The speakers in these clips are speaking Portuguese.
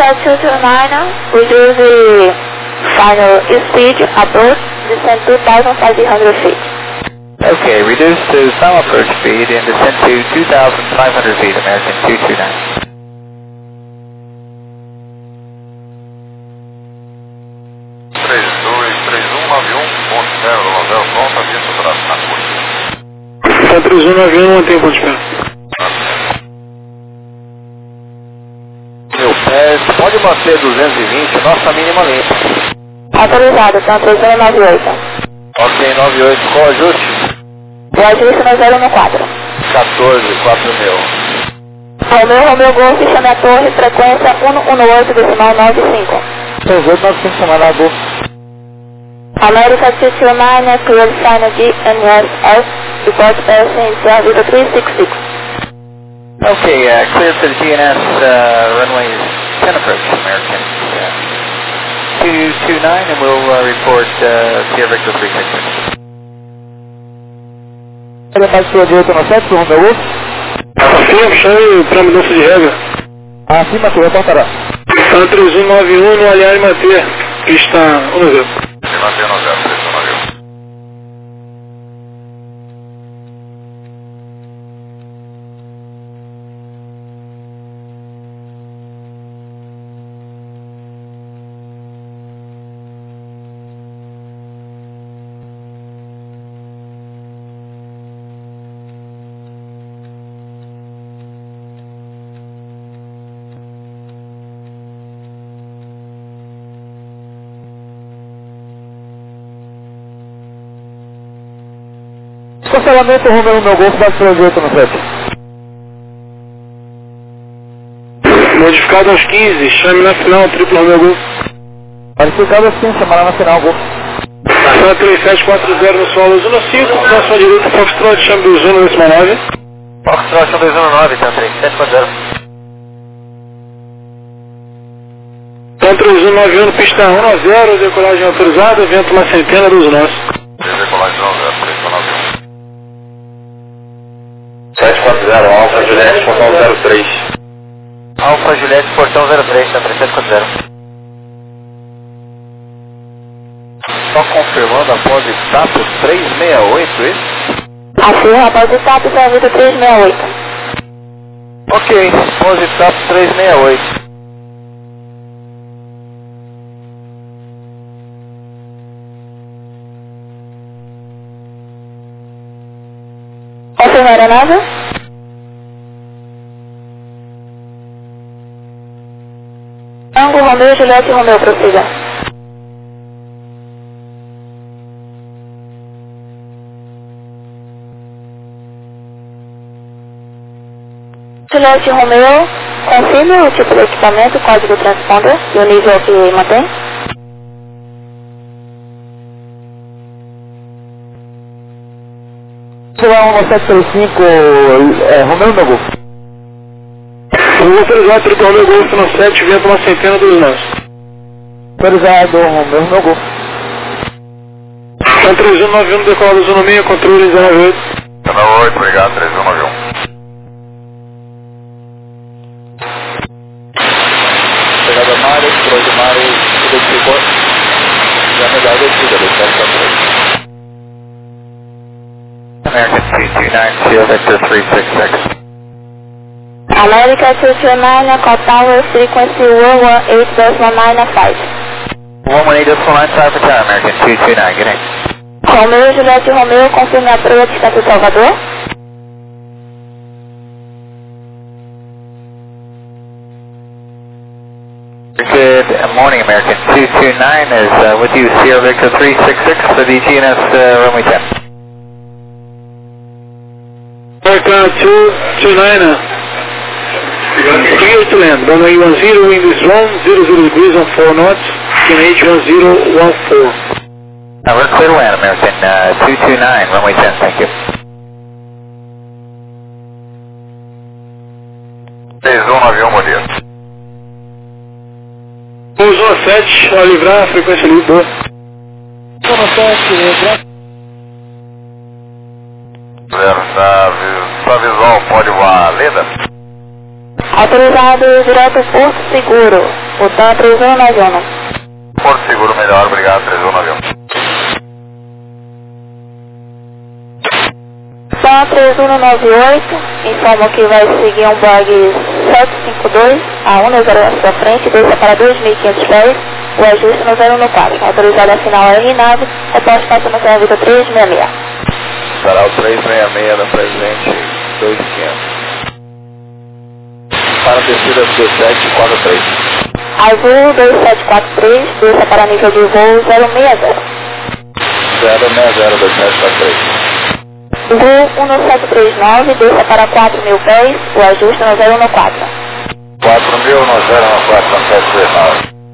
America 229, reduce the final speed approach, descend 2,500 feet. Okay, reduce to final approach speed and descend to 2,500 feet, American 229. 3191, mantém ponto de pé. Meu pé, pode manter 220, nossa mínima limpa. Autorizado, então 3198. Ok, 98, qual ajuste? O ajuste no 014. 14, 4 mil. Romeu Golf, chame a torre, frequência 118, decimal 95. 3895, chamada a Golf. America 229, clear sign GNSS, report passing in Service 366. Okay, clear for the GNS runway 10 approach, American 229, and we'll report Sierra Victor 366. Ele vai ser de 897, Romeu Golf? Acima, chame para mudança de regra. Acima, tu reportará. 3191, no aliar e manter, pista 10. Manter 90, 3191. Cancelamento Romeu meu Golf, base 3897. Modificado aos 15, chame na final, triplo Romeu Golf. Modificado assim, chamará na final, Golf. Ação 3740 no solo 105, na sua direita, Foxtrot, chame do Zuno nesse 9. Foxtrot 219, tá 3740. Então 3191, pista 190, decolagem autorizada, vento uma centena dos nossos. Decolagem 90, 3191. 740, Alfa Juliette, portão 03. Alfa Juliette, portão 03, tá 3740. Só confirmando após status 368, isso? Afirma após status Service 368. Ok, após status 368. Confirmar a nave? Tango, Romeu, Juliette, Romeu, prossiga. Juliette, Romeu, confirme o tipo de equipamento, código transponder e o nível que mantém. Será 1735, Romeu meu Golf. Vou autorizar triplo Romeu Golf no 7, vento uma centena dos nossos. Autorizado Romeu meu Golf. Então 3191, decolado Zona 6, controle 098. 098, obrigado, 3191. Chegada Mares, Troy de Mares, identificou. Já me dá a descida, deixa American 229, Sierra Victor 366. America 229, call tower frequency 118.95. 118.95 for time, American 229, good night. Romeu, Juliette, Romeu, confirme a proa de Estado Salvador. Good morning, American 229 is with you, Sierra Victor 366 for the GNS runway 10. America 229, clear to land, runway 10, wind is wrong, 00 degrees on 4 knots, QNH 1014. We're clear to land, American 229, runway 10, thank you. 3191, bom dia. Zona 7, a livrar, frequência livre, boa. Zona 7, livrar. Sua visual pode voar, Leda? Autorizado direto Porto Seguro. Botão 3191. Porto Seguro melhor, obrigado, 3191. Botão 3198, informo que vai seguir um bug 752, a 190 na sua frente, desça para 2.500 pés, o ajuste no 014, autorizado a final R9, reposte passa no serviço 366. Será o 366 da presente 2500. Para a descida do 2743. Azul 2743, desça para nível de voo 060. 060 2743. Voo 1739, desça para 4.000 pés, o ajuste no 014. 4.000 no 014 739.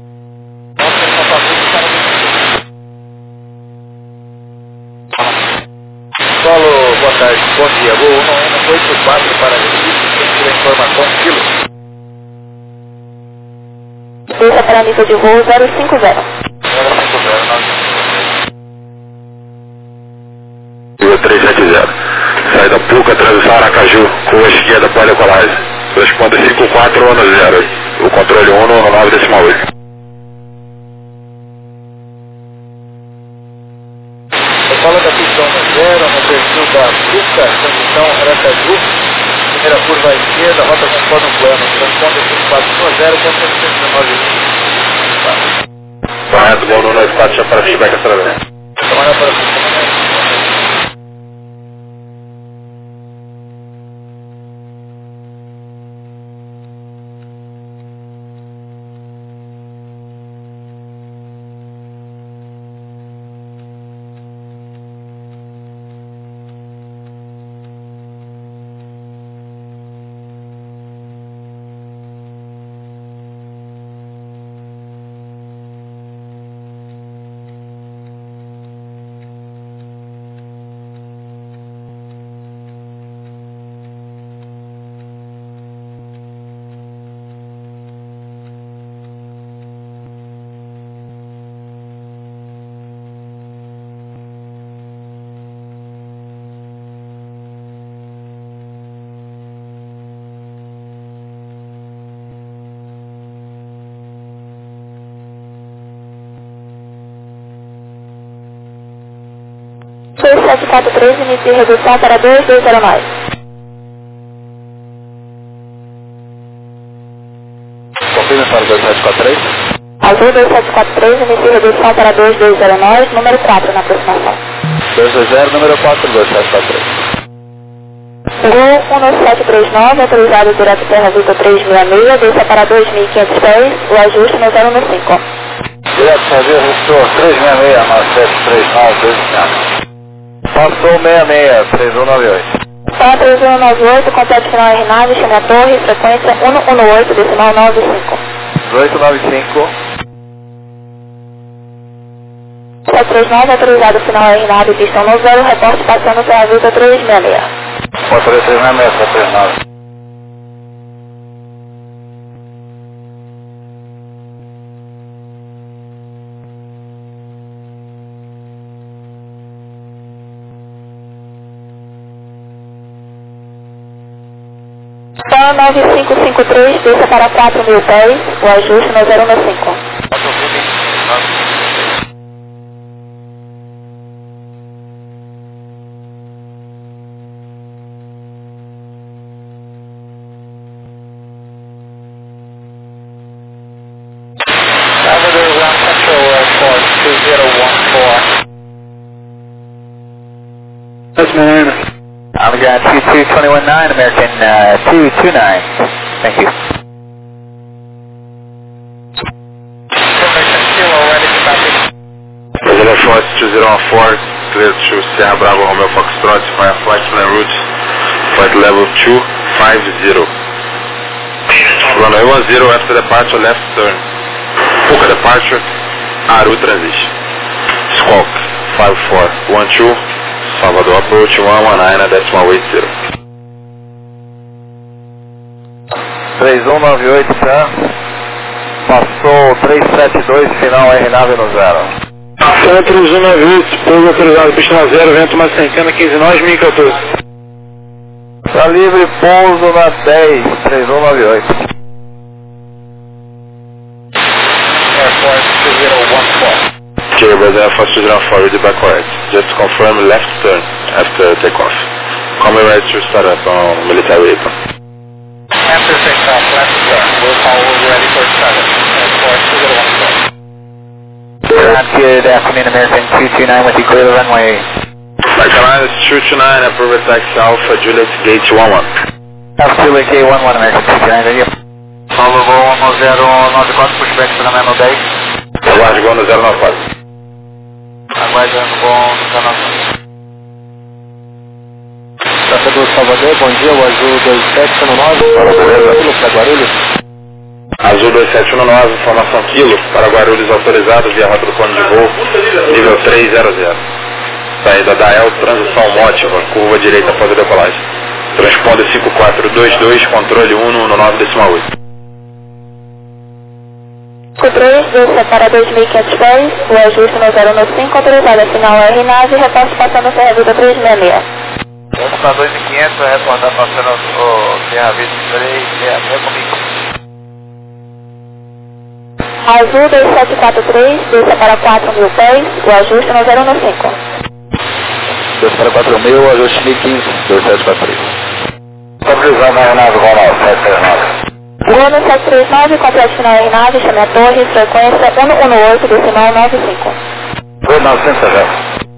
Solo, boa tarde, bom dia, voo 1184 para Recife, centro da informação, quilo. Desça para nível de voo 050. 370. Saída Puca, transição Aracaju, curva esquerda para Equalize. Responde 5410. O controle 119,8. Fala da pistão no 0, no perfil da Puca, transição Aracaju, primeira curva à esquerda, rota conforme o plano, transponder 5410, tempo 119. Correto, bom, no 94, já para feedback através. Tomara para o Foi 743, inicie redução para 2209. confirme para o 2743. Azul 2743, inicie redução para 2209, número 4 na aproximação. 220, número 4, 2743. Gol 19739, autorizado direto Terra Vitor 366, desça para 2.500 pés, o ajuste no 015. Direto Serviço, Restore 366, mais 739, 250. Passou 66, 3198. Para 3198, complete final R9, chame a torre, frequência 118, decimal 95. 1895. 739, autorizado final R9, pistão no 0, reporte passando Terra Vitor 366. Motor 366, 739. Então 9553, desça para 4.000 pés, o ajuste no 015. Salvador Ground Control Airport 2014. That's Marina. I'm going 22219, American 229. Thank you. Information Kilo, ready to copy. Brasília Force 2014, clear to Sierra Bravo Romeo Foxtrot, via flight plan route, flight level 250. Runway 10 after departure, left turn. Puka departure, Aru transition. Squawk 5412, Salvador approach 119.80. 3198, tá? Passou 372, final R9 no 0. Centro Zona 20, pouso autorizado, pista 0, vento uma centena, 15 nós, 1014. Tá livre, pouso na 10, 3198. Okay, Brazil Air Force 204, ready back correct. Just to confirm, left turn after takeoff. Coming right to start up on military apron. After takeoff, left turn. We'll call ready for startup. Air Force 204. Good afternoon, American 229 with you, clear the runway. American Airlines 229, approve taxi Alpha Juliet Gate 11. Alpha Juliet Gate 11, American 229, are you? Salvo voo 1094, pushback para Memo 10. Aguarde voo no 094. Aguardando voo no 094. Santa do Salvador, bom dia, o Azul 2719, para Guarulhos. Azul 2719, informação quilo, para Guarulhos autorizado via rota do plano de voo, nível 300. Saída da EL, transição mótiva, curva direita após a decolagem. Transponder 5422, controle 119,8. 53, desça para 2.500 pés, o ajuste no 015, autorizado a sinal R nave, repasse passando Serra Vida 366. Vamos para 2.500, reportar passando o Serra Vida 366 comigo. Azul 2743, desça para 4.000 pés, o ajuste no 015. Desça para 4.000, ajuste 1015, 2743. Autorizado na aeronave, voo 739. Gol no 739, complete final R nave, chame a torre, frequência 118, decimal 95. Gol 900, já.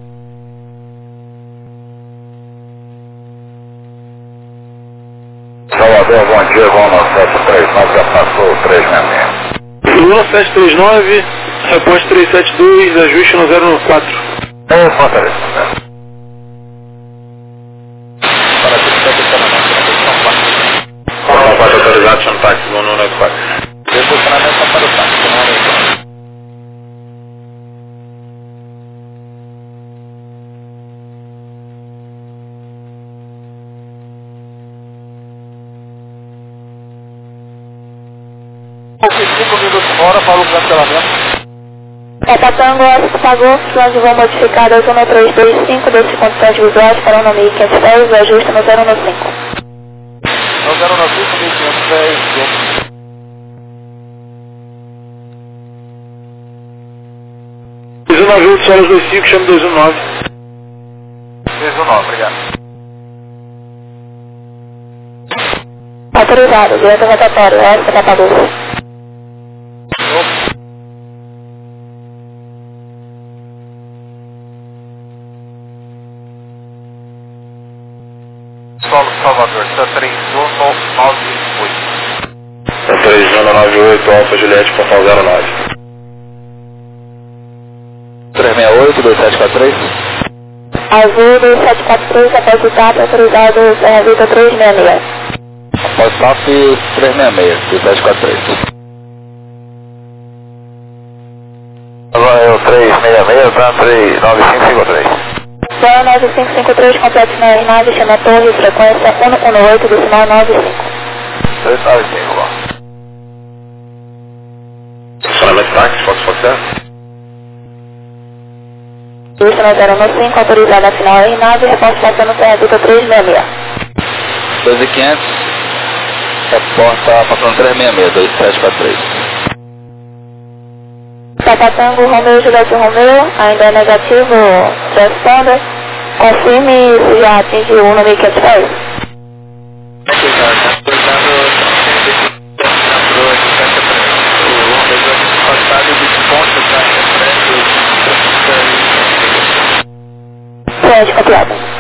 Salvador, bom dia, voo 739, já passou 366. Lula 739, reposte 372, ajuste no 094. É, Fortaleza. Para que está aqui Não pode autorizar, chama táxi voo no 94. posicionamento para o táxi, não é? Pouquinho, 5 minutos fora, falou o cancelamento. Tatango, Oscar pagou, plano de voo modificado, Azul no 325, desce condições visuais para 1.500 pés, o ajuste no 015. No 095, 1.500 pés, Azul 98, Solas 25, chama 219. 219, obrigado. Autorizado, direto rotatório, Oscar Tatango. Solo Salvador, está 3198. 3198, Alfa Juliette, portal 09. 368, 2743. Azul 2743, após o TAP, autorizado Serra Vida 366. Após TAP 366, 2743. Agora é o 366, tá? 39553. Zona 9553, complete na nave, chama a torre, frequência 118, decimal 95. 395, bom. Estacionamento táxi, Fox 0. Justo no 015, autorizado a final em nave, reposto passando Serra Vida 366. 2.500, reporta passando 366, 2743. Tatango, Romeu, Juliette Romeu, ainda é negativo, responder. Confirme se já atinge o 1.500 pés. Frente, copiado.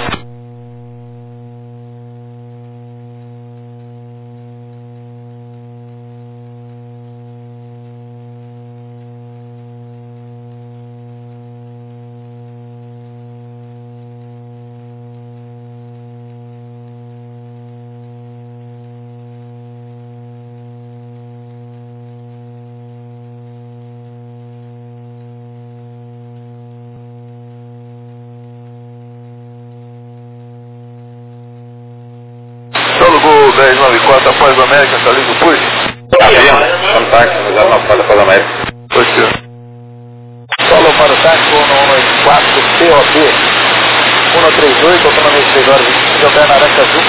Gol 1094 após o América, está lindo, push. Afirma, chama táxi, 094 após a América. Push. Solo para o táxi, 194, POB, 138, autonomia de 3 horas, 25, opera na Aranca Azul.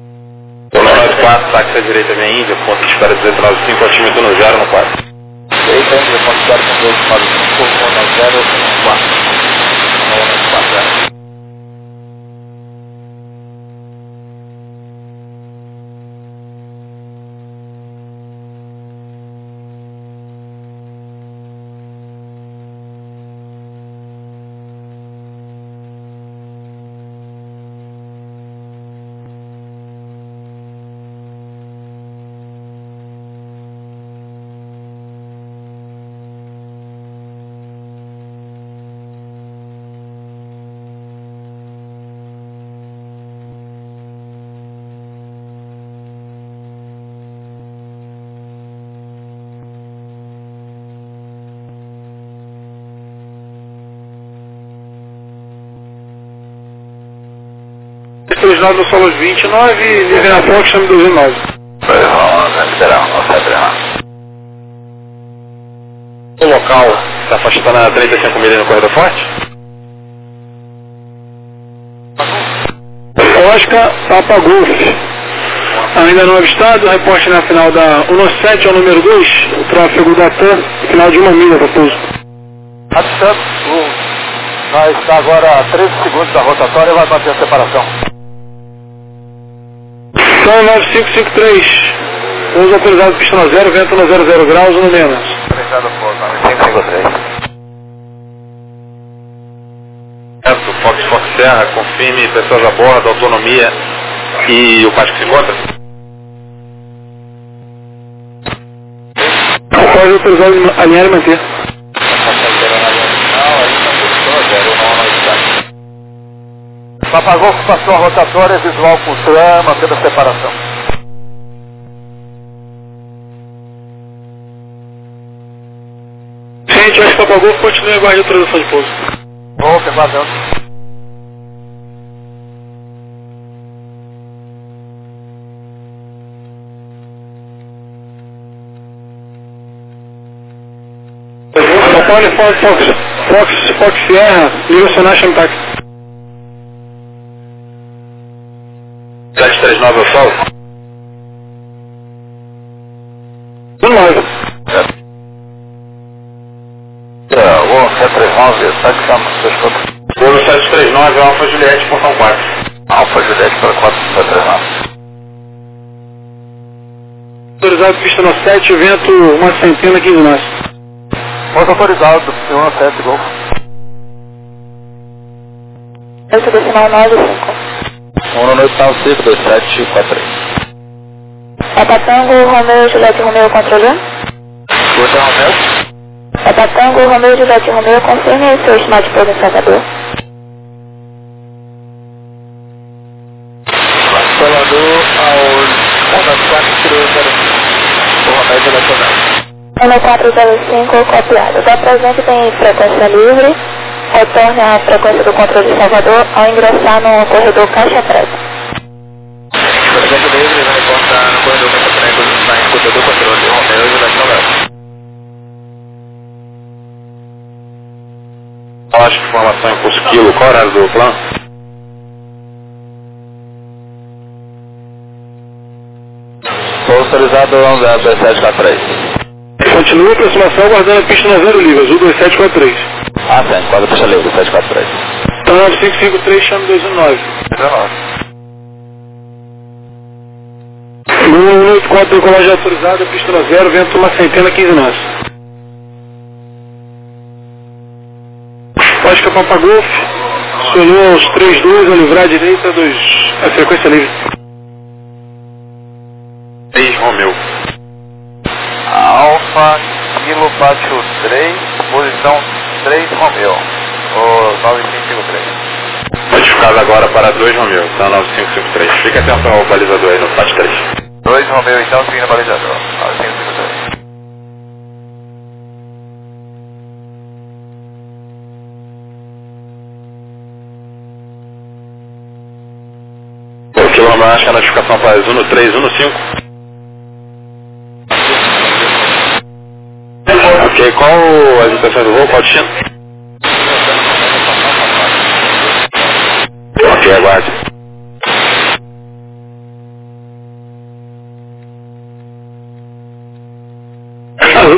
194, táxi à direita, vem Índia, ponto de espera 295, altímetro no 0 no 4. Entende, pontuário com 295, 190, 194. Três nove no Solos 29, nível na Fox, chame 209. O local está afastando a 35 milhas no corredor forte? Oscar, Papa Golf. Ainda não avistado, reporte na final da 17 ao número 2, o tráfego da TAM, final de 1 milha para pouso. Avistando, nós está agora a 13 segundos da rotatória, vai manter a separação. Então 9553, pouso autorizado, pista no 0, vento no 00 graus, no menos. Autorizado por 9553. Fox Serra, confirme pessoas a bordo, autonomia e o Pátio que se encontra? Pode autorizado alinhar e manter. Papagolfo passou a rotatória, visual com TRAM, mantendo a separação. Gente, acho que Papagolfo continua em guarda de autorização de pouso. Golf, vazando. Paulo Fox Sierra, nível Sonar Champac. 739 ao sol? 19. 739, satisfação, desculpa. Golo 739, Alfa Juliette, portão 4. Alfa Juliette para 4739. Autorizado pista no 7, vento uma centena, 15 nós. Moto autorizado, 17 Golf. 8 decimal 95. 195, 2743. Papa Tango, Romeu, Juliette, Romeu, controle 1. Gordão Romeu. Papa Tango, Romeu, Juliette, Romeu, confirme o seu estimado de pouso em Salvador. Salvador ao 19405. O Romeu Juliette. 1405, copiado. Da presente tem frequência livre. Retorne à frequência do controle de Salvador ao ingressar no corredor Caixa Preta. Frequência livre, vai reportar no corredor Caixa Preta, na escuta do controle. Romeu e Juliette. Acho que informação em curso quilo, qual horário do plano? Autorizado 12743. Continua a aproximação aguardando a pista no 0 livre, azul 2743. Ah, sim, quadra pista livre, 743. Então 9553, chame 219. 184, decolagem autorizada, pista no 0, vento uma centena, 15 nós. Oscar Papagolfo, solou aos 32, a livrar à direita, a frequência livre. 3 Romeu. Alfa, Kilo, Pátio 3, posição 3 Romeu, o 9553. Modificado agora para 2 Romeu, então 9553. Fica atento ao balizador aí no Pátio 3. 2 Romeu, então, seguindo o balizador, 9553. O quilômetro, acho que a notificação para 1 no 5. Ok, qual as intenções do voo? Qual o destino? Ok, aguarde.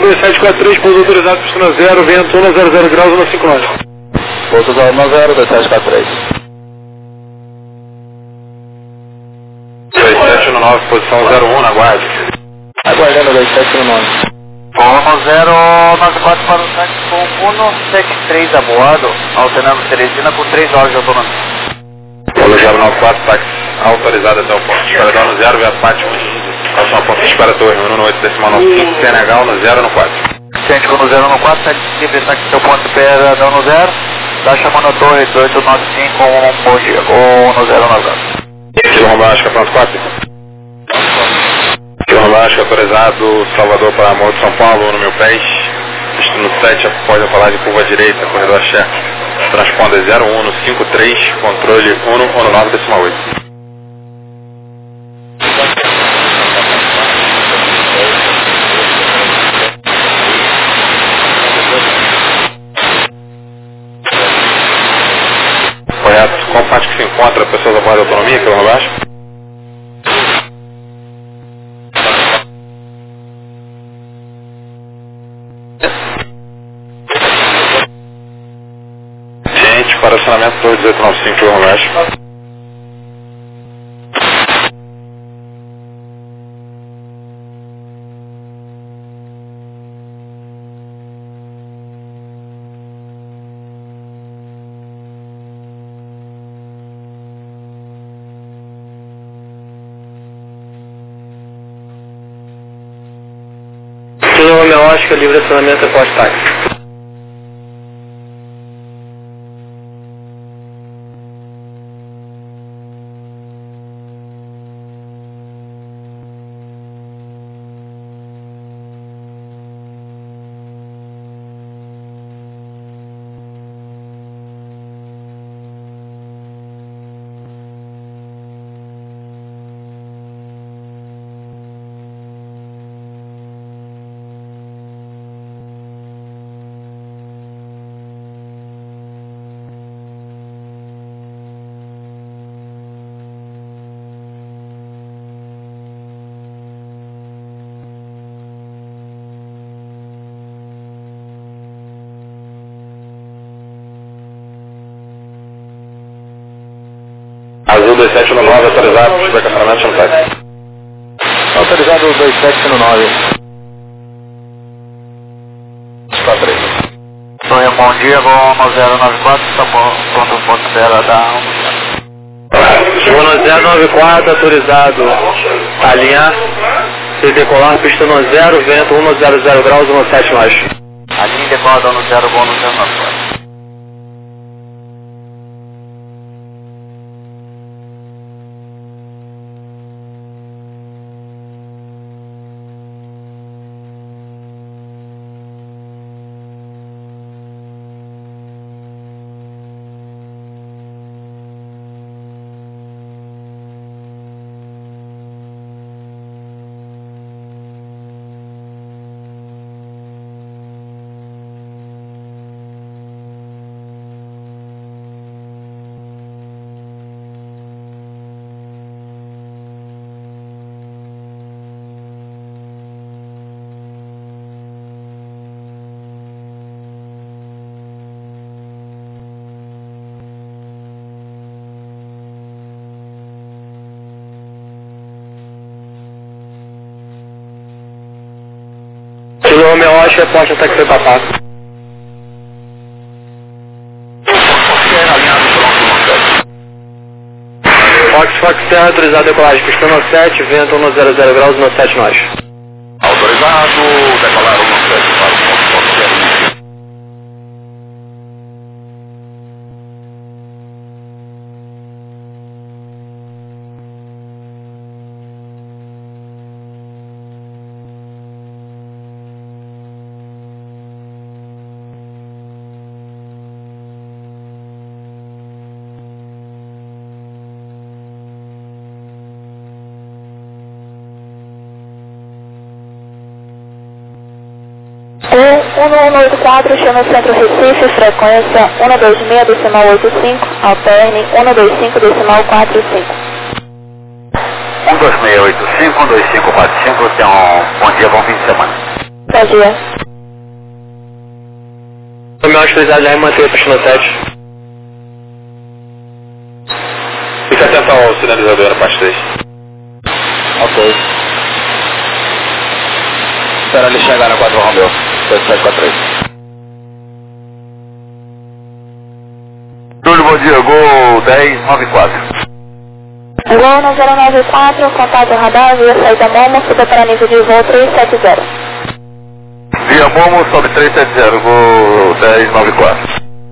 2743, pouso autorizado, pista 0, vento 100 graus, 159. Pouso 0, 2743. 2719, posição 01, aguarde. Aguardando 2719. 1094 para o táxi com 173 a bordo, alternando Teresina com 3 horas de autonomia. Polo 094, táxi autorizado até o ponto. Espera no 0, via Fátima. Próximo ao ponto, espera torre, 1.8.95, Senegal, no 0 no 4. Cêntico no 0 no 4, táxi livre, táxi seu ponto, espera no 0. Tá chamando a torre 2895, bom dia, ou no 0 no 0. Kilo Romeo, acho que é pronto 4. Kilo Romeo, acho que é autorizado, Salvador para Amor de São Paulo, no 1000 pés. Destino 7, após a colagem curva direita, corredor axé. Transponder 01 no 53, controle 119,8. Correto, qual parte que se encontra pessoas a bordo da autonomia, Kilo Romeo? Para acionamento 2895 km. Kilo Romeo, Oscar, livre acionamento após táxi. Azul 2719, autorizado, estacionamento no táxi. Autorizado 2719. 43. Sonho, bom dia, vou no 094, tá bom, pronto, ponto dela da 1. Chegou no 094, autorizado a alinhar e decolar, pista no 0, vento 100 graus, 17 mais. A linha decola no 0, vou no 094. Kilo Romeo, Oscar, porta táxi Papá. Fox Terra, autorizado a decolagem, pista no 7, vento 100 graus, 17 nós. Autorizado, decolar 17 para o ponto Fox. O 1184, chama Centro Recife, frequência 126,85, alterne 125,45. 12685, 12545, tenham um bom dia, bom fim de semana. Bom dia. O meu autorizado já mantém a pista no 7. Fica atento ao sinalizador na parte 3. Ok. Espera ele chegar na 4 Romeu. 2743. Júlio, bom dia. Gol 1094. Gol no 094, contato radar, via saída Momo, suba para nível de voo 370. Via Momo, sobe 370, gol 1094.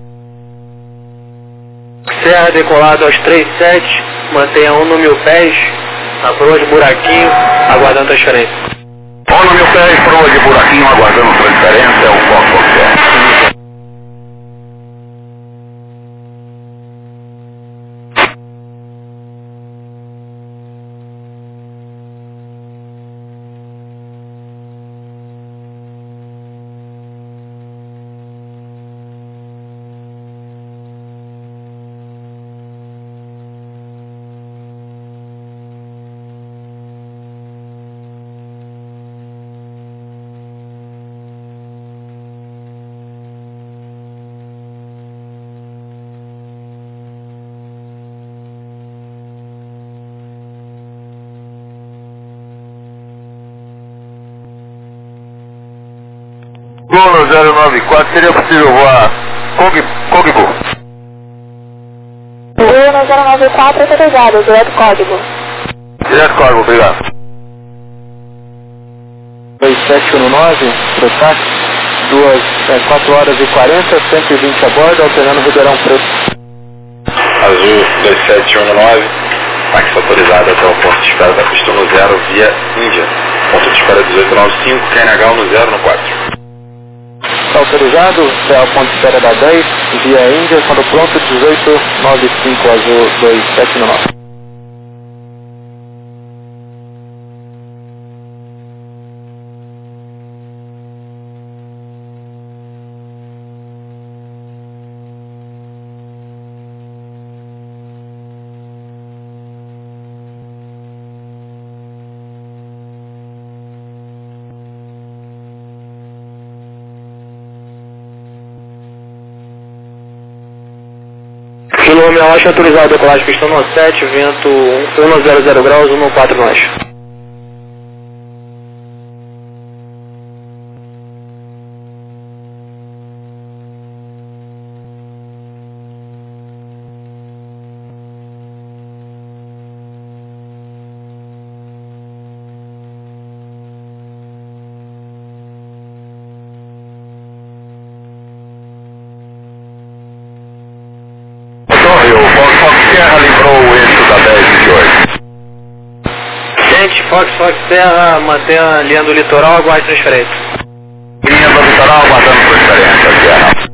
Serra decolado aos 37, mantenha 1 no 1000 pés, na proa de buraquinho, aguardando transferência. 1 no 1000 pés, proa de buraquinho, aguardando transferência, é o Fox Foxtrot. Gol no 094, seria possível voar Cogbo? Gol no 094, autorizado, direto código. Direto Cogbo, obrigado. 2719, pro táxi, 4 horas e 40, 120 a bordo, alternando Ribeirão Preto. Azul 2719, táxi autorizado até o ponto de espera da pista no 0 via Índia. Ponto de espera 1895, KNH no 0 no 4. Está autorizado, até o ponto de espera da 10, via Índia, quando pronto, 1895, Azul 2719. Kilo Romeo Oeste autorizado, decolagem pista no 7, vento 100 graus, 14 nós. O Fox Sierra livrou o eixo da 1028. Gente, Fox Serra, mantenha a linha do litoral, aguarde transferência. Linha do litoral, aguardando transferência, Sierra.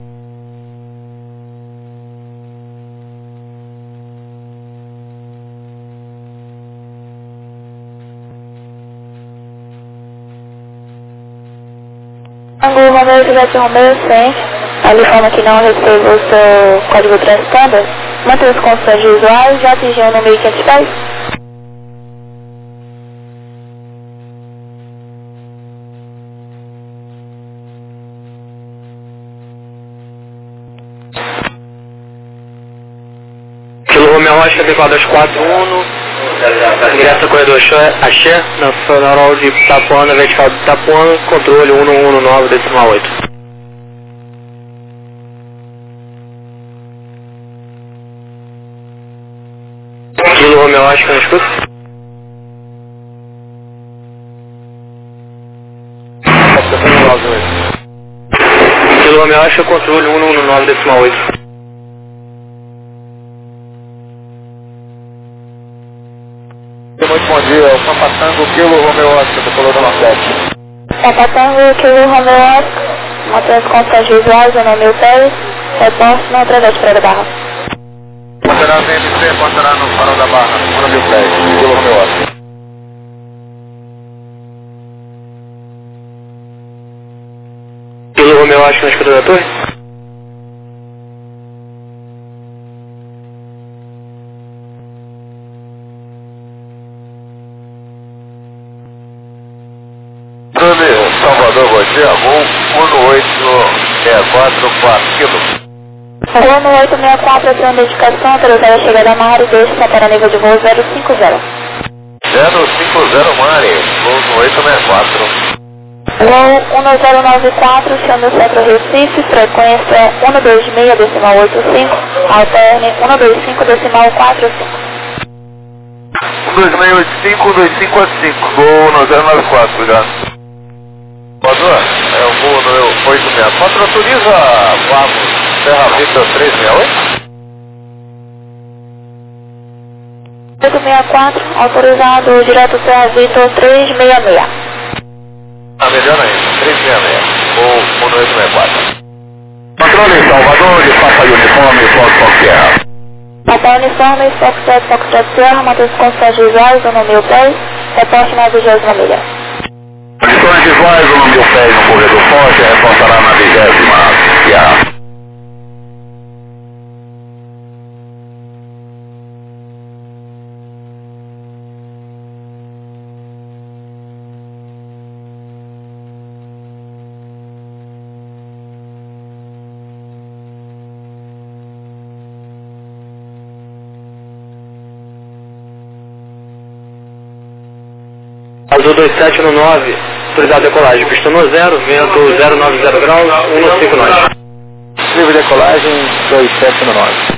Anglo Romeo, Juliette Romeo, 100. Ali informa que não recebeu o seu código transponder. Mantenha os constantes visuais, já atingiu o número 1500 pés. Kilo Romeo Oeste adequado aos 41, ingressa corredor Axé, nacional de Itapuã, vertical de Itapuã, controle 1119,8. Kilo Romeo Oeste, que não escuta? Kilo Romeo Oeste, controle 1119,8. Muito bom dia, o Papatango Kilo Romeo Oscar, decolou da 7. Papatango, Kilo Romeo Oscar, mantenha os constantes visuais, o nome 1000 pés. Resposta não através de Praia da Barra. Pontará VMC, pontará no farol da Barra, 1 no 1000 pés, Kilo Romeo Oscar. Kilo Romeo Oeste, na escuta da torre? Salvador. Salvador, bom dia, voo 1864 km. Voo no 864, a sua indicação, autorizada a chegada a Mari, deixe para nível de voo 050. 050 Mari, voo no 864. Voo 1094, chame o Centro Recife, frequência 126,85, alterne 125,45. 2685, voo no 094, obrigado. Salvador, é o voo no 864, autoriza Vamos, Serra Vista 368? 864, autorizado direto Serra Vitor 366. Melhor ainda, 366, voo no 864. Controle Salvador de Papa Uniforme, Fox Sierra. Papa Uniforme, Foxtrot Sierra, Matheus Constante visuais, o nome pés, reporte na 20ª milha. Condições visuais, o nome pés no corredor forte, reportará na 20ª Sierra. Azul 27 no 9, autorizado decolagem, pista no 0, vento 090 graus, 159. Livre decolagem 27 no 9.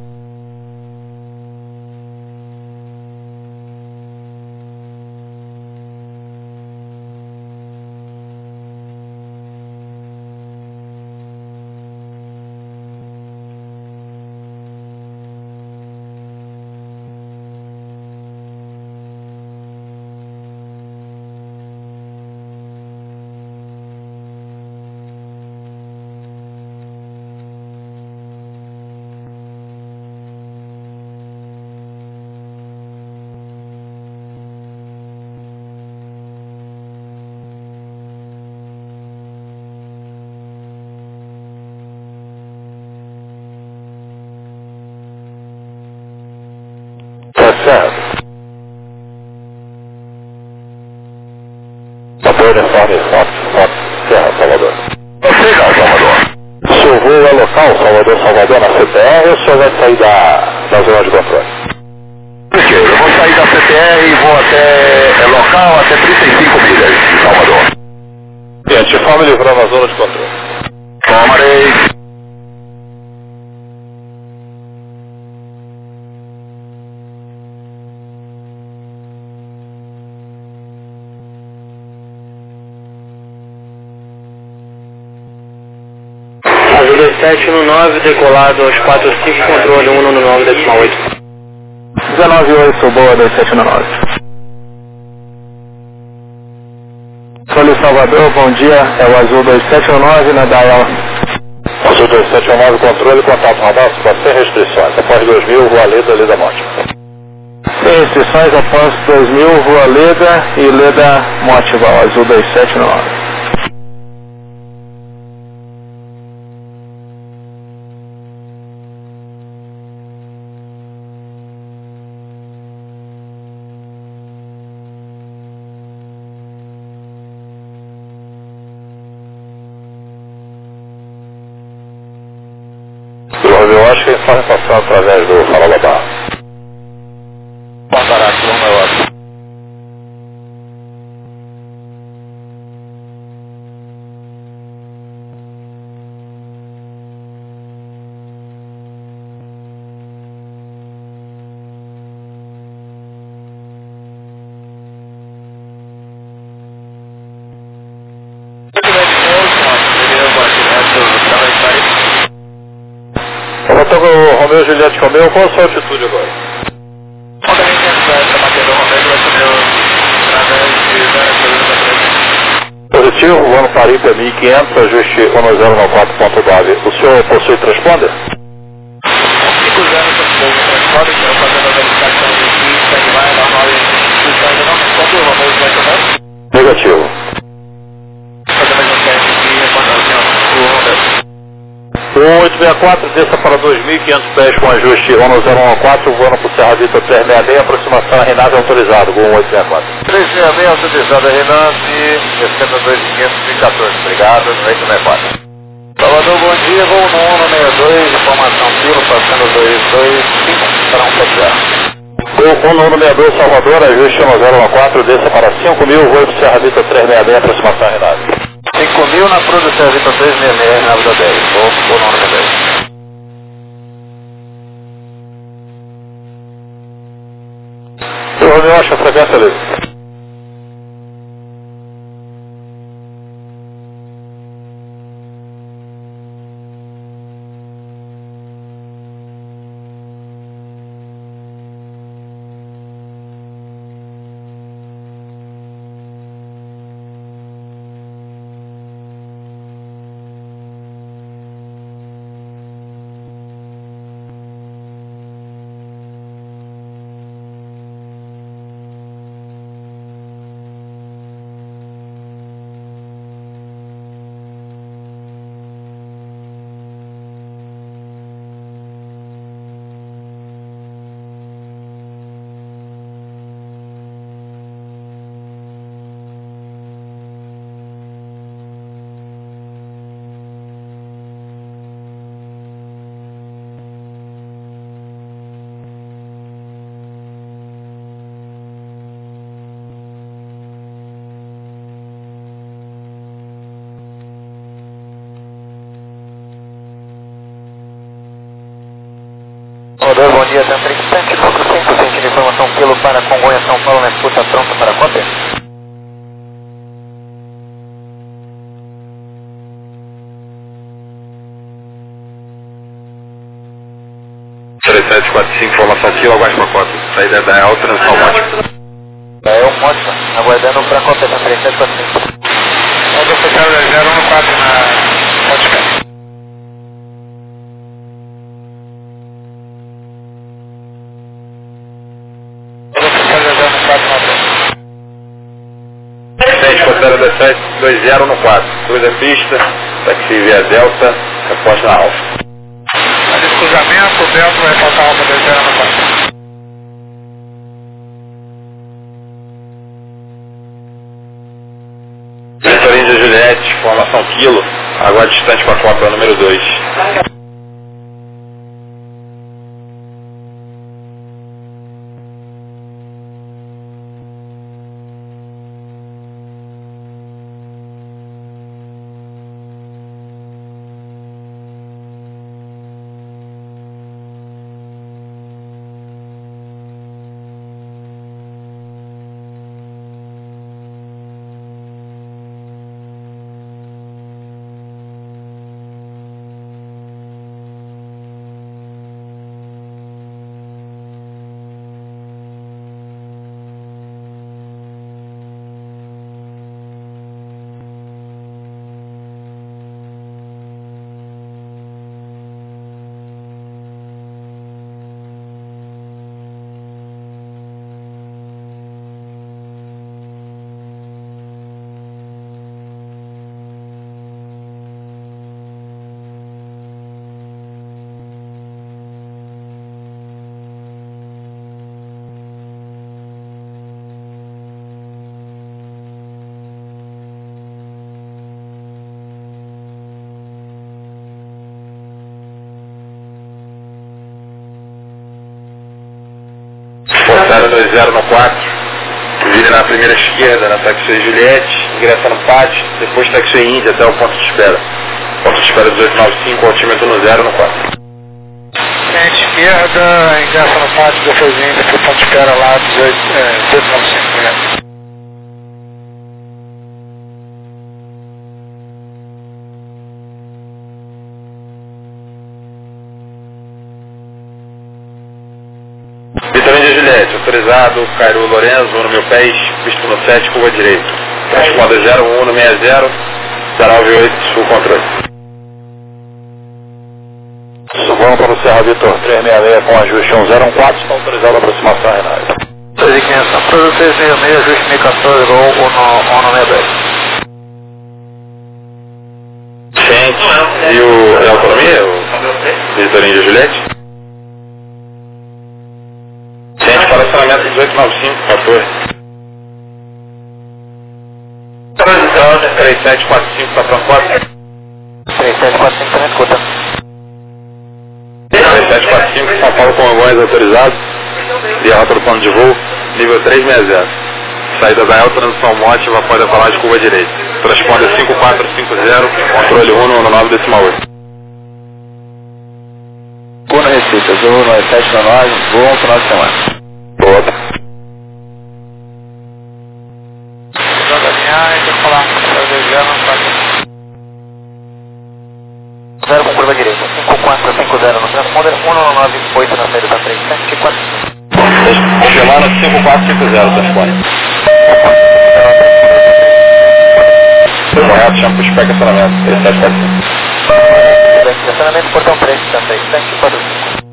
Vapor uniforme, Fox Serra, Salvador. Siga, Salvador. Seu voo é local, Salvador na CPR, ou o senhor vai sair da zona de controle? Ok, eu vou sair da CPR e vou até local, até 35 milhas de Salvador. Gente, informe livrando a zona de controle. Tomarei. Azul 27 no 9, decolado aos 45, controle 1 no 9,8. 198, boa 27 no 9. Controle Salvador, bom dia, é o Azul 279 na Dial. Azul 279, controle, contato radar, sem restrições. Após 2000, Rua Leda Monte. Sem restrições, após 2000, Rua Leda e Leda Motival, Azul 279. Eu acho que eles fazem passar através do farol da barra. Passará aqui no meu lado. Eu estou com o Romeu Juliette Romeu, qual a sua altitude agora? Positivo, voando Paripa 1500, ajuste 1094.9. O senhor possui transponder? 50 transponder, senhor, fazendo a verificação de standby, normal e ainda não responde o Romeu Juliette Romeu? Negativo. Fazendo a verificação de reportagem, o Romeu. 186 164, desça para 2.500 pés com ajuste 10114, voando para o Serra Vitor 366, aproximação a Renate autorizado, Gol 1864. 366 autorizado a Renate, descendo 2.514, obrigado, 864. Salvador, bom dia, voo no 162, informação Kilo, passando 225 para 170. Gol 162, Salvador, ajuste 1014, desça para 5.000, voo para o Serra Vitor 366, aproximação a Renate. 5.000 na Cruz do Serra Vitor 366, na Vida 10, voo no 10. Eu Romeu, acho a frequência livre. Salvador, bom dia, Tantra Instante, lucro 100% de informação Kilo para Congonha, São Paulo, na escuta pronta para cópia. Informação Kilo, aguarde para cópia. Saída da EL, transição mótica. Da EL mótica, aguardando para cópia, Tantra 3745. Salvador, fechado 014 na mótica. Considera 17, 20 no 4. Cruza a pista, táxi via Delta, resposta na Alfa. Cruzamento, Delta vai faltar Alfa 20 no 4. Vitor Índia Juliette, formação Kilo, agora distante para a Copa, número 2. Portada 20 no 4, vire na primeira esquerda, na taxi Juliette, ingressa no pátio, depois taxi Índia até o ponto de espera. Ponto de espera 1895, altímetro no 0 no 4. Frente esquerda, ingressa no pátio, depois Índia, pro ponto de espera lá, 1895. Vitor Índia Juliette, autorizado, Cairo Lourenço, no meu pés, pista no 7, curva direita. Transponder 0160, 098, full controle. Subamos para o Serra Vitor 366 com ajuste 104, está autorizado a aproximação, Renato. 3.500, produto 366, ajuste 1014, gol 162. Gente, e a autonomia? Vitorino de Juliette. Gente, para estacionamento 1895, 14. Transição, 3745 para transporte. 3745 também escuta. 3745, São Paulo com vagões autorizados. Via rota do plano de voo, nível 360. Saída da El, transição móvel, após a decolagem curva direita. Transponder 5450, controle 119,8. Cuna Recife, Azul 9799, bom final de semana. Boa. Joga linha, deixa eu falar, zero com curva direita, 5450 no transponder, 198 na saída da frente, 745. Confirmando 5450, transponder. Correto, chama para o SPEC estacionamento, 3745. Estacionamento portão 3, 745.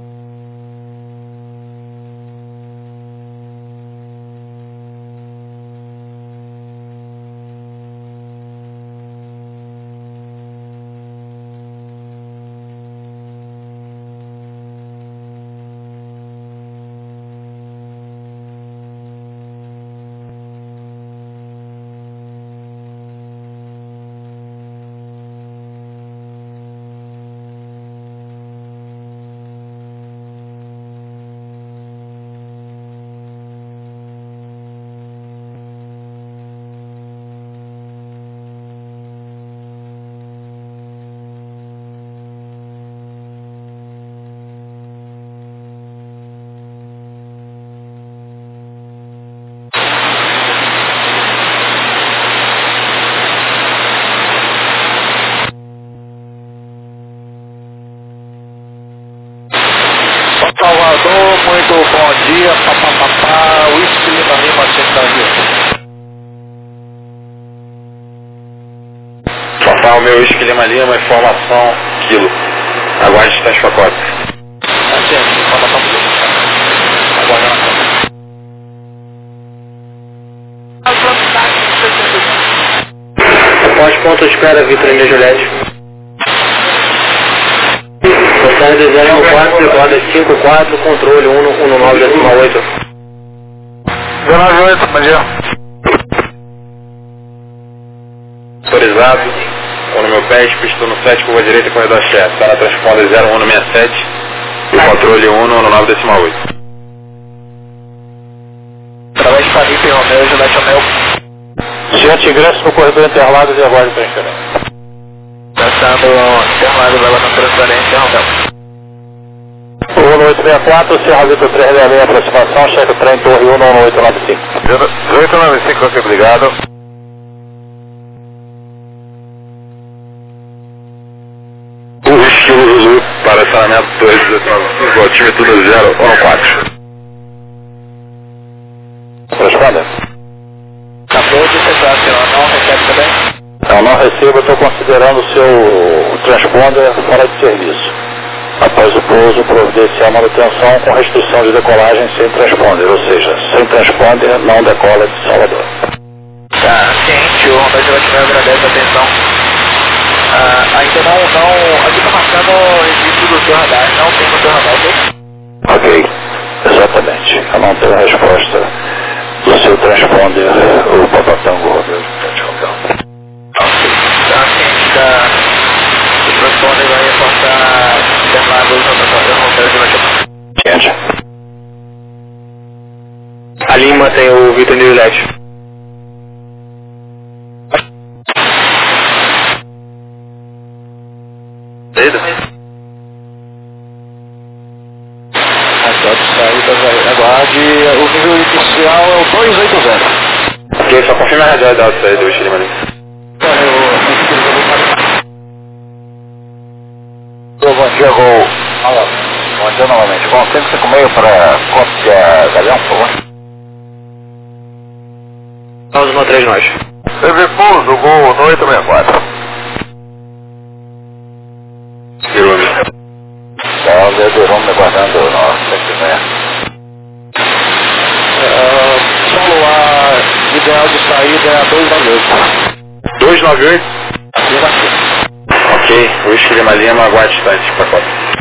Salvador, muito bom dia, papapá, Whisky Lima Lima, Total, meu Whisky Lima Lima, informação, quilo. Aguarde distância pacote. Informação quilo. Aguardando. Após ponto de espera, Vitorino de Juliette. Passagem de 014, roda 54, controle 119,8. 198, bom dia. Autorizado, no meu pé, pista no 7, curva direita, corredor chefe. Está na transponder 0167 e o controle 119,8. Através de Felipe Romeu, Juliette Romeu. Gente, ingresso no corredor Interlagos e aguarde transferência. Passando Interlagos, ela na transferência, Romeu. 1864, Serra Vitor 366, aproximação, cheque o trem Torre 11895. 1895, ok, obrigado. O estilo Zulu para estacionamento 295, altímetro 014. Responda. Acabou de fechar, senhor, não recebe também? Eu não recebo, eu estou considerando o seu transponder fora de serviço. Após o pouso, providenciar manutenção com restrição de decolagem sem transponder, ou seja, sem transponder não decola de Salvador. Tá, ciente, o Romeu Juliette agradece a atenção. Ainda não, aqui está marcando o registro do seu radar, não tem no seu radar, ok? Ok, exatamente. Eu não tenho resposta do seu transponder, o Papatango Romeu Juliette Romeu. Ok, tá ciente do transponder, vai reportar Interlagos, Romeu Juliette Romeu. Ciente. A Lima tem o Vitorino de Juliette. Aguarde, o nível inicial é o 280. Ok, só confirma a realidade aí do Whisky Lima Lima. Bom dia, Gol. Bom dia novamente. Bom, 156 para Cópia Galeão, por favor. 1113 nós. TV Pouso, Gol 864. Quilômetro. Tá, o Verão me aguardando no 156. Solo A, ideal de saída é a 298. 298? Aqui vai ser. Ok, Whisky Lima Lima, aguarde distante pacote.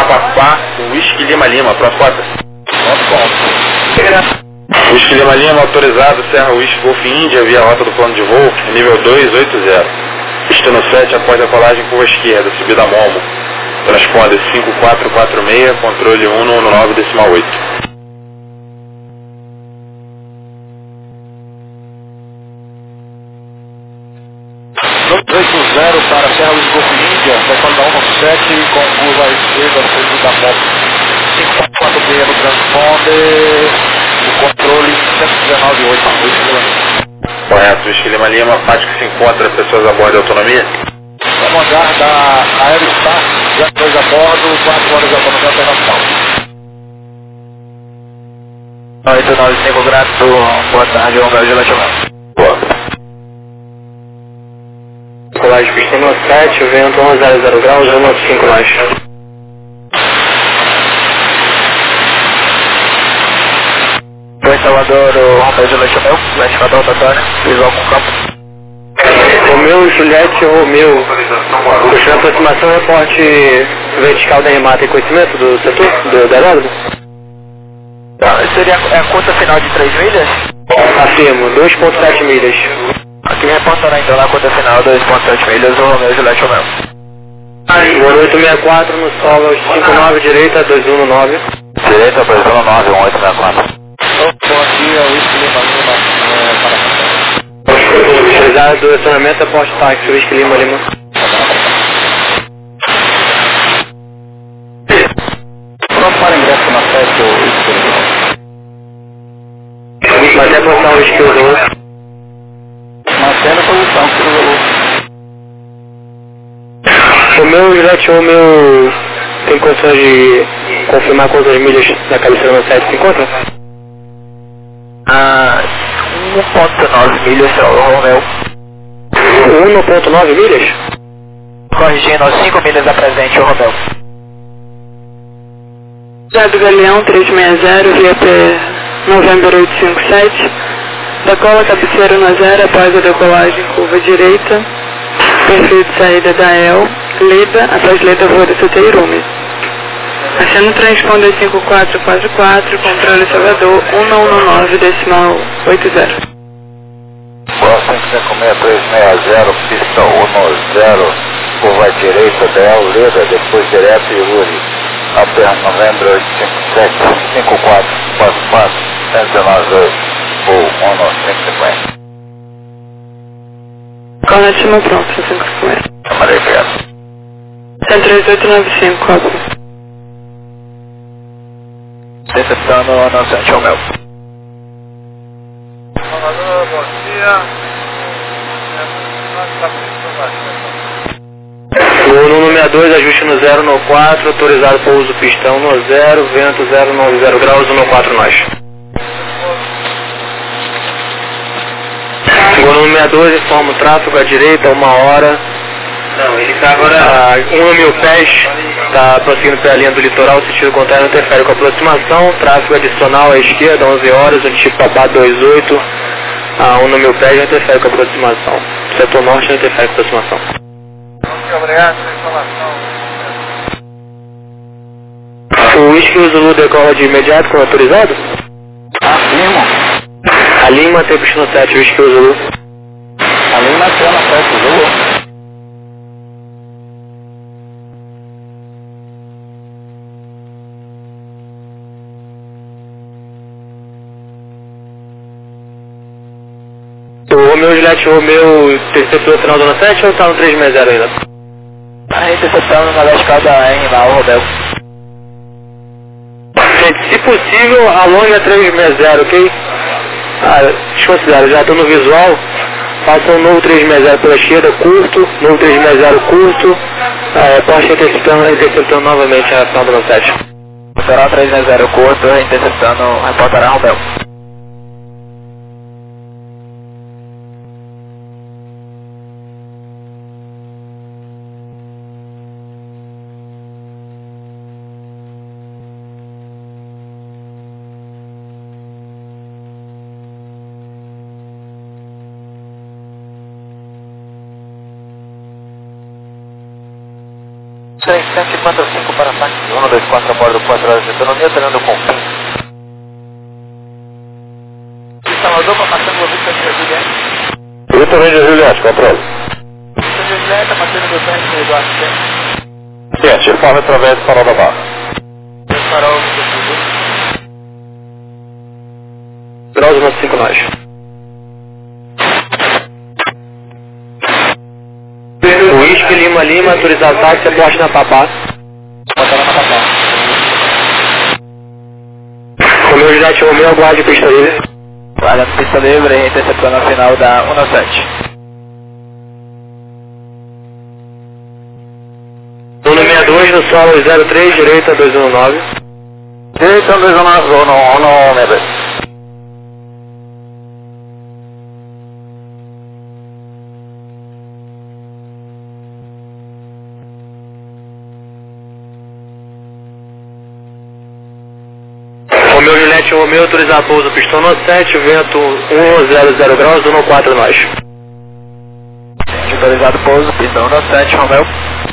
Papá, Whisky Lima Lima, pronto, rota. Whisky Lima Lima, autorizado, Serra Whisky Golf Índia, via rota do plano de voo, nível 280. Destino 7, após decolagem, curva esquerda, subida Momo. Transponder 5446, controle 119,8. Para Serra Whisky Golf Índia, decolagem 197 com curva esquerda, subida Momo. 546 no transponder, o controle 119,8. Correto, Whisky Lima Lima, Fático se encontra pessoas a bordo de autonomia? Vamos andar da Aerostar, já 2 a bordo, 4 horas de autonomia operacional. 895 grato, boa tarde, Romeu de Latimão. Boa. Colagem Pistino 7, vento 1100 graus, 195 nós. Foi Salvador, Romeu de Latimão, classificador rotatório, visual com campo. Romeu, Juliette, Romeu. Puxando a aproximação, reporte vertical da remata e conhecimento do setor, do aeródromo? Seria a conta final de 3 milhas? Afirmo, 2,7 milhas. Aqui reportará então na conta final 2,7 milhas, o Romeu Juliette Romeu. Voo 864 no solo 59, direita 219. Direita 219, 1864. Bom dia, Whisky Lima Lima, para Utilizado do acionamento após táxi, Whisky Lima Lima. Pronto para ingresso na festa, Whisky Lima. Mas é posição Whisky Zulu. Mantendo a posição, Zulu. O meu Juliette Romeu tem condições de confirmar quantas milhas na cabeceira no site se encontra? 1,9 milhas, Romeu. 1,9 milhas? Corrigindo, 5 milhas a presente, Romeu. Jado Galeão 360, via November 857. Decola cabeceira no 0 após a decolagem, curva direita. Perfil de saída da EL, Leda, após Leda voo da Suteirumi. Achando transponder 5444, controle Salvador 1119,80. Boa 556-360, pista 10, curva direita da EL, Leda, depois direto e Uri. Alter Novembro 857, 5444, 119,8, voo 19550. Conatima pronto, 550. Camarei perto. 13895, cópia. Deceptando o anunciante ao meu. Salvador, bom dia. Voo no 62, ajuste no 0 no 4, autorizado pouso pistão no 0, vento 090 graus, 1,4 nós. Voo no 62, informa o tráfego à direita, 1 hora. Não, ele está agora... A 1.000 pés, está prosseguindo pela linha do litoral, sentido contrário, interfere com a aproximação. Tráfego adicional à esquerda, 11 horas, o tipo Papá 28. A 1.000 pés já interfere com a aproximação. Setor norte já interfere com a aproximação. Muito obrigado pela informação. O Whisky Zulu decola de imediato com autorizado? Afirmo. A Lima tem pistão 7, Whisky Zulu. Ali na tela, certo, Zulu. O Romeu Juliette Romeu interceptou o final do ano 7 ou está no 360 ainda? A interceptando na verticada em lá, o Romeu. Gente, se possível, alongue a 360, ok? Desconsidero, já estou no visual. Faça um novo 360 pela esquerda, curto, novo 360 curto. Porsche interceptando novamente a final do ano 7. Será 360 curto, interceptando, reportará Romeu. 3745 para ataque. 124 a bordo do 4 horas de autonomia, treinando com fim. Salvador para passando o Vitor de Juliette. Vitor de Juliette, controle. Vitor de Juliette, batendo do tanque do Eduardo Centro. Ciente, informe através do farol da barra. Farol do Sul. Graus 95 nós. Whisky, Lima, Lima, autorizado táxi, aposte na Papá. Botaram na Papá. Romeu Juliette, Romeu, aguarde pista livre. Guarda pista livre, interceptando a final da 197. Número 62 no solo 03, direita 219. Direita 219. Romeu Juliette, Romeu, autorizado pouso, pistão no 7, vento 100 graus, 114 nós. Autorizado pouso, pistão no 7, Romeu.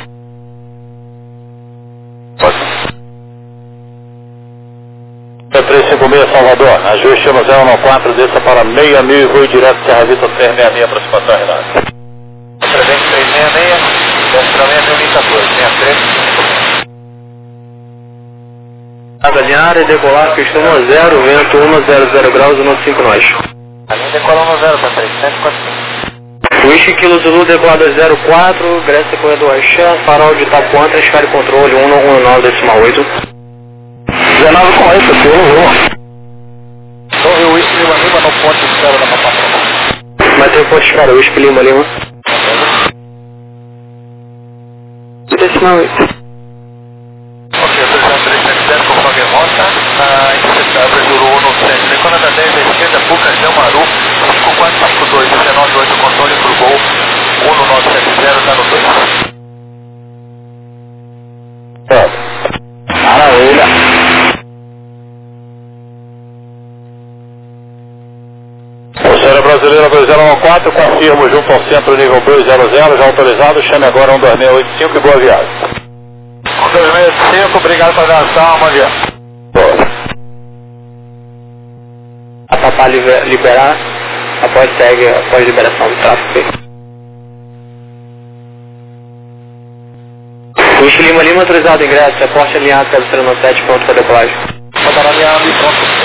356 Salvador, ajuste no 014, desça para 6.000 e voe direto Serra Vitor 366, aproximação Renato. 366, desce para 6.014, 63. Alinhar e decolar, pistão no 0, vento 100 graus, 115 nós. A linha decola no 0 para 345. Whisky Kilo Zulu, decolado 04, Grécia Corredor Axé, farol de Itapuã, transfere controle 119,8. 19 com 8, Torre Whisky Lima Lima no ponte de espera da Papá. Mas tem ponte de espera, Whisky Lima Lima. Decimal 8. Ok, posição 370 com vaga remota, interceptável Juru 197, Lecona da 10 à esquerda, Buca, Jamaru, 5452, 198, controle pro gol, 1970, tá no 2. Maravilha. Oceano Brasileiro 2014, confirmo junto ao centro nível 200, já autorizado, chame agora 12685 e boa viagem. 12685, obrigado pela atenção, bom dia. A Papá liberar, após liberação do tráfego. Whisky Lima Lima, autorizado ingresso, aporte alinhado, cabeceira no 7, pronto para decolagem. Botaram alinhado e pronto para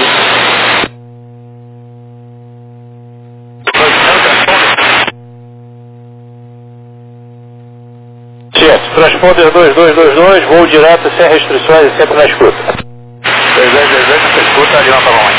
Transponder 2222, voo direto sem restrições e sempre na escuta. 2222, na escuta, ali na Tamanho.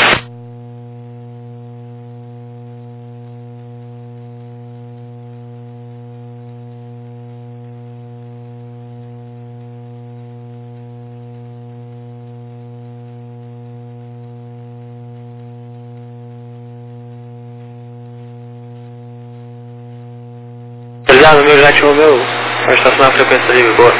Obrigado, meu Juliette Romeu. Vai estacionar a frequência livre, boa.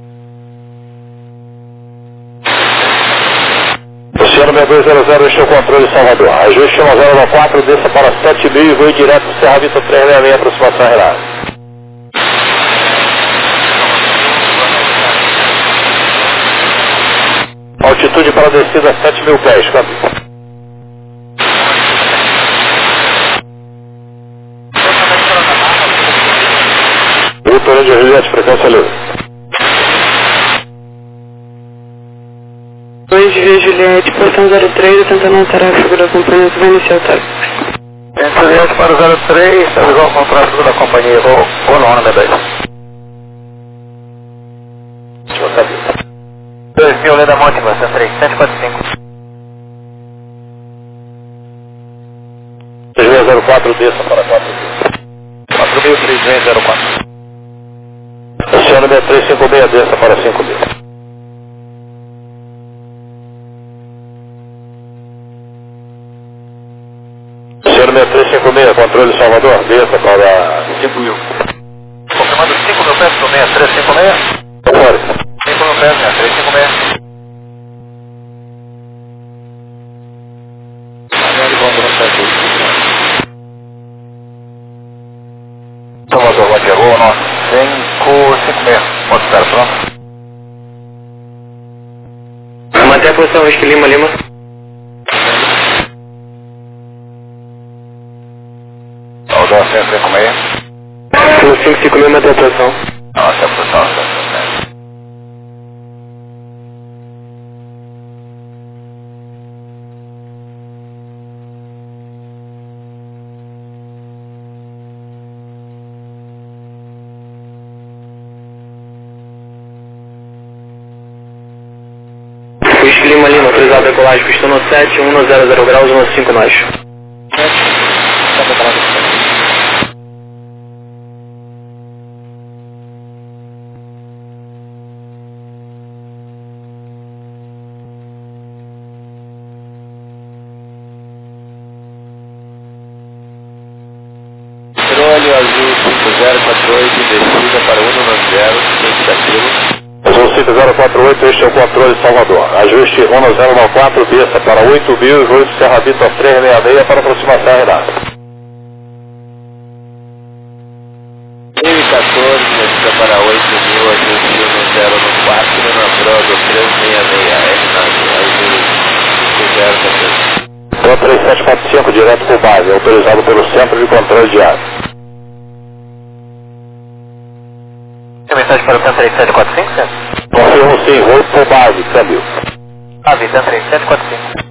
Oceano 6200, este é o controle Salvador. Ajuste 1014, desça para 7.000 e voe direto para Serra Vitor 366, aproximação Renato. Altitude para descida 7.000 pés, câmbio. Vitor de Juliette, frequência livre. 2 de Juliette, portão 03, tentando anotar a figura do acompanhamento, vai iniciar o táxi. Juliette para 03, avisou com o tráfego da companhia, vou no ano B2. Deixa eu saber. 2000, Lenda Monte, Basta 3, 745. 3604, desça para 4. 4.3604. Oceano 6356, desça para 5.000. Oceano 6356, controle Salvador, desça para 5.000. Confirmando 5.000 pés para 6356? Controle. 5.000 pés, 6356. Salvador, Guadirô, 556. Ponto espera, pronto. Manter a posição, Whisky Lima, Lima. Aldão 156. 556, manter a posição. Nossa, a posição, certo. Whisky Lima, Lima, autorizado a decolagem, pistão no 7110 graus, 15 nós. Controle azul 5048, descida para 190, sentido. Azul 5048, este é o controle de Salvador. Ajuste 1094, desça para 8.008, Serra Vitor 366 para aproximação Renata. 1014, descida para 8.000, ajuste 1094, na Prodo 366, Azul 5014. Então 3745, direto por base, autorizado pelo Centro de Controle de Ar. Tem mensagem para o Centro 3745, Centro? Confirmo sim, vou por base, câmbio. Base, Centro 3745.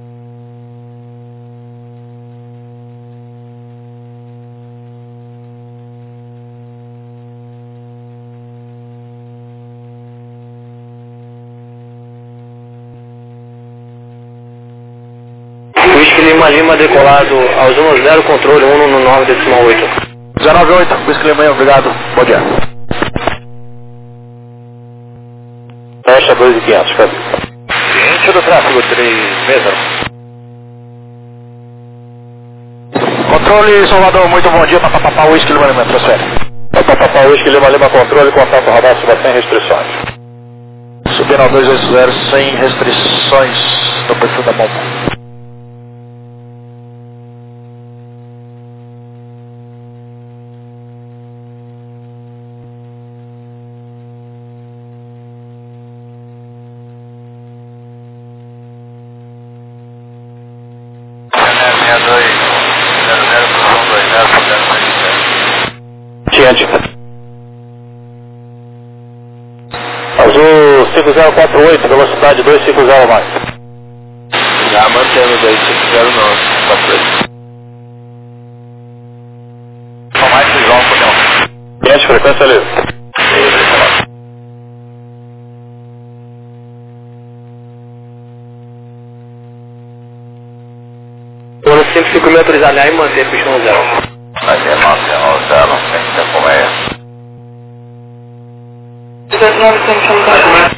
Whisky Lima, Lima, decolado aos 10, controle 119,8. 198, Whisky Lima, obrigado. Bom dia. Fecha 2.500, câmbio. Ciente do tráfego 360. Controle Salvador, muito bom dia. Papapá, Whisky Lima, Lima, transfere. Papapá, Whisky Lima, Lima, controle, contato radar, suba sem restrições. Subindo ao 280 sem restrições no perfil da bomba. Ciente. Azul 5048, velocidade 250 mais. Já mantendo 250 não, só por isso. Só mais visual, não. Ciente, frequência livre. Ano 556, autorizado a e manter pistão 0. Vai ter não tem que como é. 19 centímetros.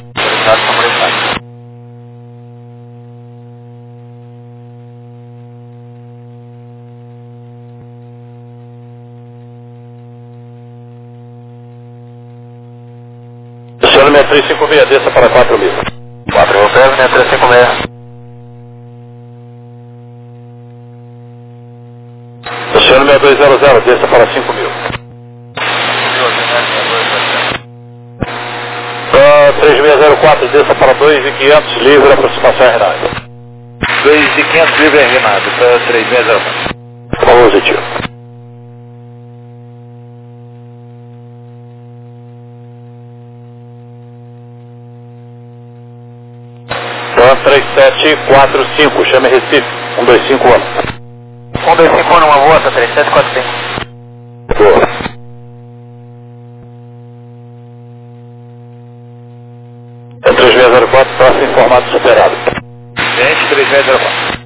Senhor 6356, desça para 4.000. 4 hotéis, 6356. Senhor 6200, desça para 5.000. 3604, desça para 2.500, livre, aproximação Renato. 2.500, livre Renato, para 3604. Positivo. Então 3745, chame Recife, 125 125 numa volta, 3745. Boa. É 3604, próximo informado superado. Gente, 3604.